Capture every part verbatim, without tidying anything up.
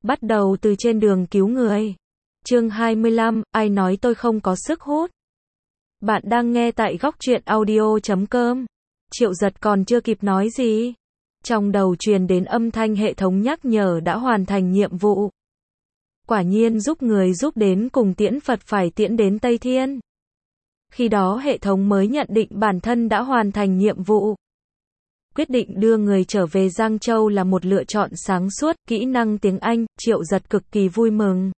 Bắt đầu từ trên đường cứu người. Chương hai mươi lăm, ai nói tôi không có sức hút? Bạn đang nghe tại góc truyện audio chấm com. Triệu Giật còn chưa kịp nói gì. Trong đầu truyền đến âm thanh hệ thống nhắc nhở đã hoàn thành nhiệm vụ. Quả nhiên giúp người giúp đến cùng tiễn Phật phải tiễn đến Tây Thiên. Khi đó hệ thống mới nhận định bản thân đã hoàn thành nhiệm vụ. Quyết định đưa người trở về Giang Châu là một lựa chọn sáng suốt, kỹ năng tiếng Anh, Triệu Giật cực kỳ vui mừng.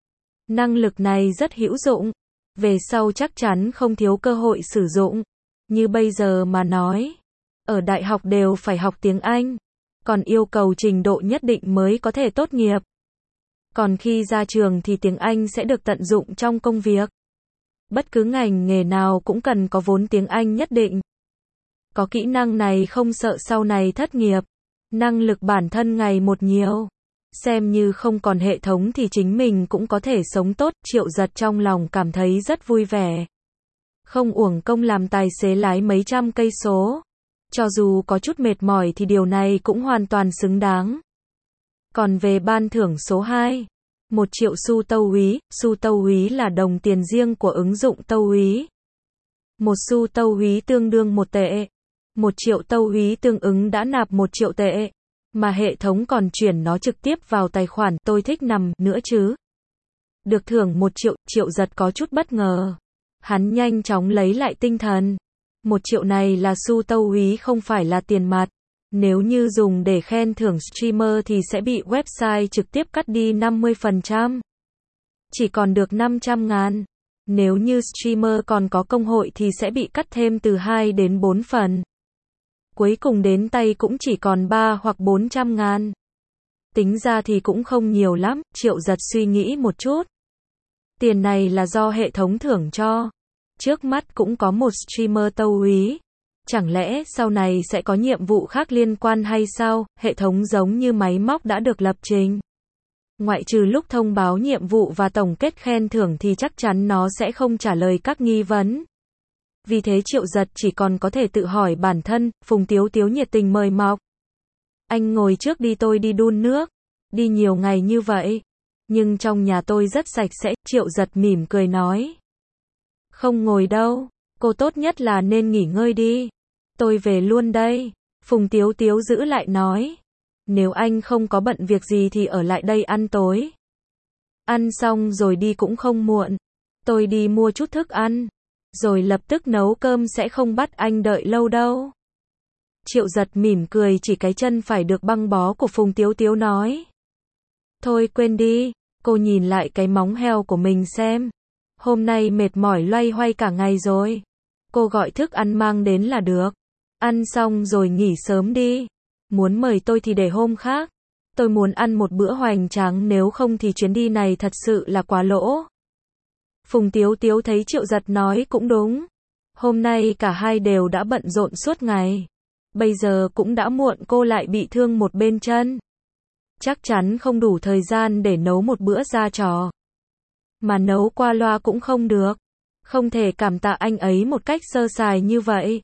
Năng lực này rất hữu dụng, về sau chắc chắn không thiếu cơ hội sử dụng. Như bây giờ mà nói, ở đại học đều phải học tiếng Anh, còn yêu cầu trình độ nhất định mới có thể tốt nghiệp. Còn khi ra trường thì tiếng Anh sẽ được tận dụng trong công việc. Bất cứ ngành nghề nào cũng cần có vốn tiếng Anh nhất định. Có kỹ năng này không sợ sau này thất nghiệp. Năng lực bản thân ngày một nhiều. Xem như không còn hệ thống thì chính mình cũng có thể sống tốt. Triệu Giật trong lòng cảm thấy rất vui vẻ. Không uổng công làm tài xế lái mấy trăm cây số. Cho dù có chút mệt mỏi thì điều này cũng hoàn toàn xứng đáng. Còn về ban thưởng số hai, một triệu xu tâu úy. Xu tâu úy là đồng tiền riêng của ứng dụng tâu úy. Một xu tâu úy tương đương một tệ. Một triệu tâu úy tương ứng đã nạp một triệu tệ. Mà hệ thống còn chuyển nó trực tiếp vào tài khoản. Tôi thích nằm nữa chứ. Được thưởng một triệu, Triệu Giật có chút bất ngờ. Hắn nhanh chóng lấy lại tinh thần. Một triệu này là xu tâu úy không phải là tiền mặt. Nếu như dùng để khen thưởng streamer thì sẽ bị website trực tiếp cắt đi năm mươi phần trăm. Chỉ còn được năm trăm ngàn. Nếu như streamer còn có công hội thì sẽ bị cắt thêm từ hai đến bốn phần. Cuối cùng đến tay cũng chỉ còn ba hoặc bốn trăm ngàn. Tính ra thì cũng không nhiều lắm, Triệu Giật suy nghĩ một chút. Tiền này là do hệ thống thưởng cho. Trước mắt cũng có một streamer tâu úy. Chẳng lẽ sau này sẽ có nhiệm vụ khác liên quan hay sao? Hệ thống giống như máy móc đã được lập trình. Ngoại trừ lúc thông báo nhiệm vụ và tổng kết khen thưởng thì chắc chắn nó sẽ không trả lời các nghi vấn. Vì thế Triệu Giật chỉ còn có thể tự hỏi bản thân. Phùng Tiếu Tiếu nhiệt tình mời mọc. Anh ngồi trước đi, tôi đi đun nước. Đi nhiều ngày như vậy. Nhưng trong nhà tôi rất sạch sẽ. Triệu Giật mỉm cười nói. Không ngồi đâu. Cô tốt nhất là nên nghỉ ngơi đi. Tôi về luôn đây. Phùng Tiếu Tiếu giữ lại nói. Nếu anh không có bận việc gì thì ở lại đây ăn tối. Ăn xong rồi đi cũng không muộn. Tôi đi mua chút thức ăn. Rồi lập tức nấu cơm, sẽ không bắt anh đợi lâu đâu. Triệu Giật mỉm cười chỉ cái chân phải được băng bó của Phùng Tiếu Tiếu nói. Thôi quên đi. Cô nhìn lại cái móng heo của mình xem. Hôm nay mệt mỏi loay hoay cả ngày rồi. Cô gọi thức ăn mang đến là được. Ăn xong rồi nghỉ sớm đi. Muốn mời tôi thì để hôm khác. Tôi muốn ăn một bữa hoành tráng, nếu không thì chuyến đi này thật sự là quá lỗ. Phùng Tiếu Tiếu thấy Triệu Giật nói cũng đúng. Hôm nay cả hai đều đã bận rộn suốt ngày. Bây giờ cũng đã muộn, cô lại bị thương một bên chân. Chắc chắn không đủ thời gian để nấu một bữa ra trò. Mà nấu qua loa cũng không được. Không thể cảm tạ anh ấy một cách sơ sài như vậy.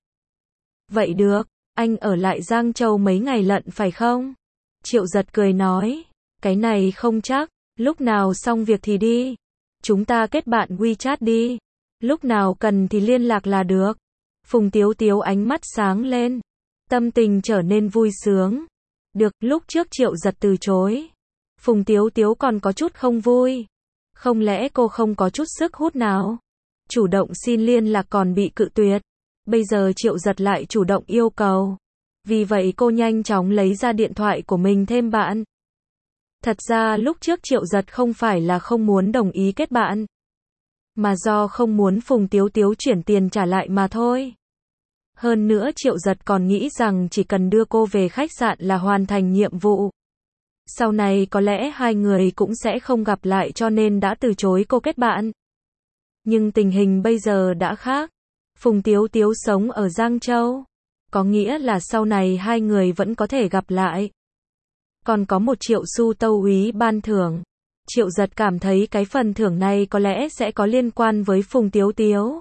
Vậy được, anh ở lại Giang Châu mấy ngày lận phải không? Triệu Giật cười nói. Cái này không chắc, lúc nào xong việc thì đi. Chúng ta kết bạn WeChat đi. Lúc nào cần thì liên lạc là được. Phùng Tiếu Tiếu ánh mắt sáng lên. Tâm tình trở nên vui sướng. Được, lúc trước Triệu Giật từ chối. Phùng Tiếu Tiếu còn có chút không vui. Không lẽ cô không có chút sức hút nào? Chủ động xin liên lạc còn bị cự tuyệt. Bây giờ Triệu Giật lại chủ động yêu cầu. Vì vậy cô nhanh chóng lấy ra điện thoại của mình thêm bạn. Thật ra lúc trước Triệu Giật không phải là không muốn đồng ý kết bạn. Mà do không muốn Phùng Tiếu Tiếu chuyển tiền trả lại mà thôi. Hơn nữa Triệu Giật còn nghĩ rằng chỉ cần đưa cô về khách sạn là hoàn thành nhiệm vụ. Sau này có lẽ hai người cũng sẽ không gặp lại cho nên đã từ chối cô kết bạn. Nhưng tình hình bây giờ đã khác. Phùng Tiếu Tiếu sống ở Giang Châu. Có nghĩa là sau này hai người vẫn có thể gặp lại. Còn có một triệu xu tâu úy ban thưởng. Triệu Giật cảm thấy cái phần thưởng này có lẽ sẽ có liên quan với Phùng Tiếu Tiếu.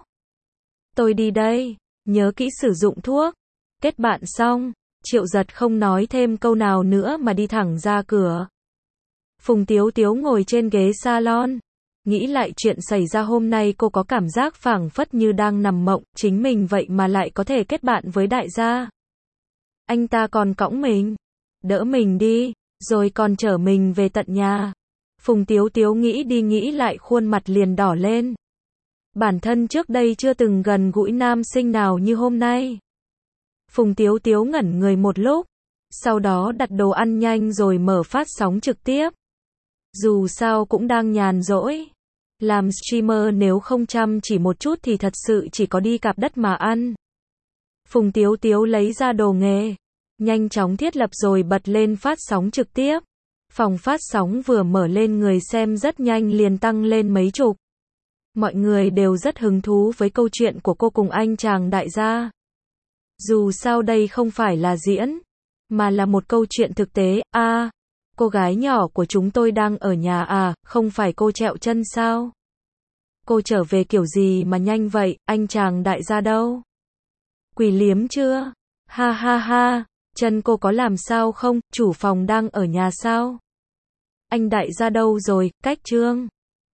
Tôi đi đây. Nhớ kỹ sử dụng thuốc. Kết bạn xong, Triệu Giật không nói thêm câu nào nữa mà đi thẳng ra cửa. Phùng Tiếu Tiếu ngồi trên ghế salon. Nghĩ lại chuyện xảy ra hôm nay cô có cảm giác phảng phất như đang nằm mộng, chính mình vậy mà lại có thể kết bạn với đại gia. Anh ta còn cõng mình, đỡ mình đi, rồi còn chở mình về tận nhà. Phùng Tiếu Tiếu nghĩ đi nghĩ lại khuôn mặt liền đỏ lên. Bản thân trước đây chưa từng gần gũi nam sinh nào như hôm nay. Phùng Tiếu Tiếu ngẩn người một lúc, sau đó đặt đồ ăn nhanh rồi mở phát sóng trực tiếp. Dù sao cũng đang nhàn rỗi. Làm streamer nếu không chăm chỉ một chút thì thật sự chỉ có đi cạp đất mà ăn. Phùng Tiếu Tiếu lấy ra đồ nghề, nhanh chóng thiết lập rồi bật lên phát sóng trực tiếp. Phòng phát sóng vừa mở lên người xem rất nhanh liền tăng lên mấy chục. Mọi người đều rất hứng thú với câu chuyện của cô cùng anh chàng đại gia. Dù sao đây không phải là diễn, mà là một câu chuyện thực tế. A, à, cô gái nhỏ của chúng tôi đang ở nhà à, không phải cô trẹo chân sao? Cô trở về kiểu gì mà nhanh vậy, anh chàng đại gia đâu? Quỷ liếm chưa? Ha ha ha, chân cô có làm sao không, chủ phòng đang ở nhà sao? Anh đại gia đâu rồi, cách trương?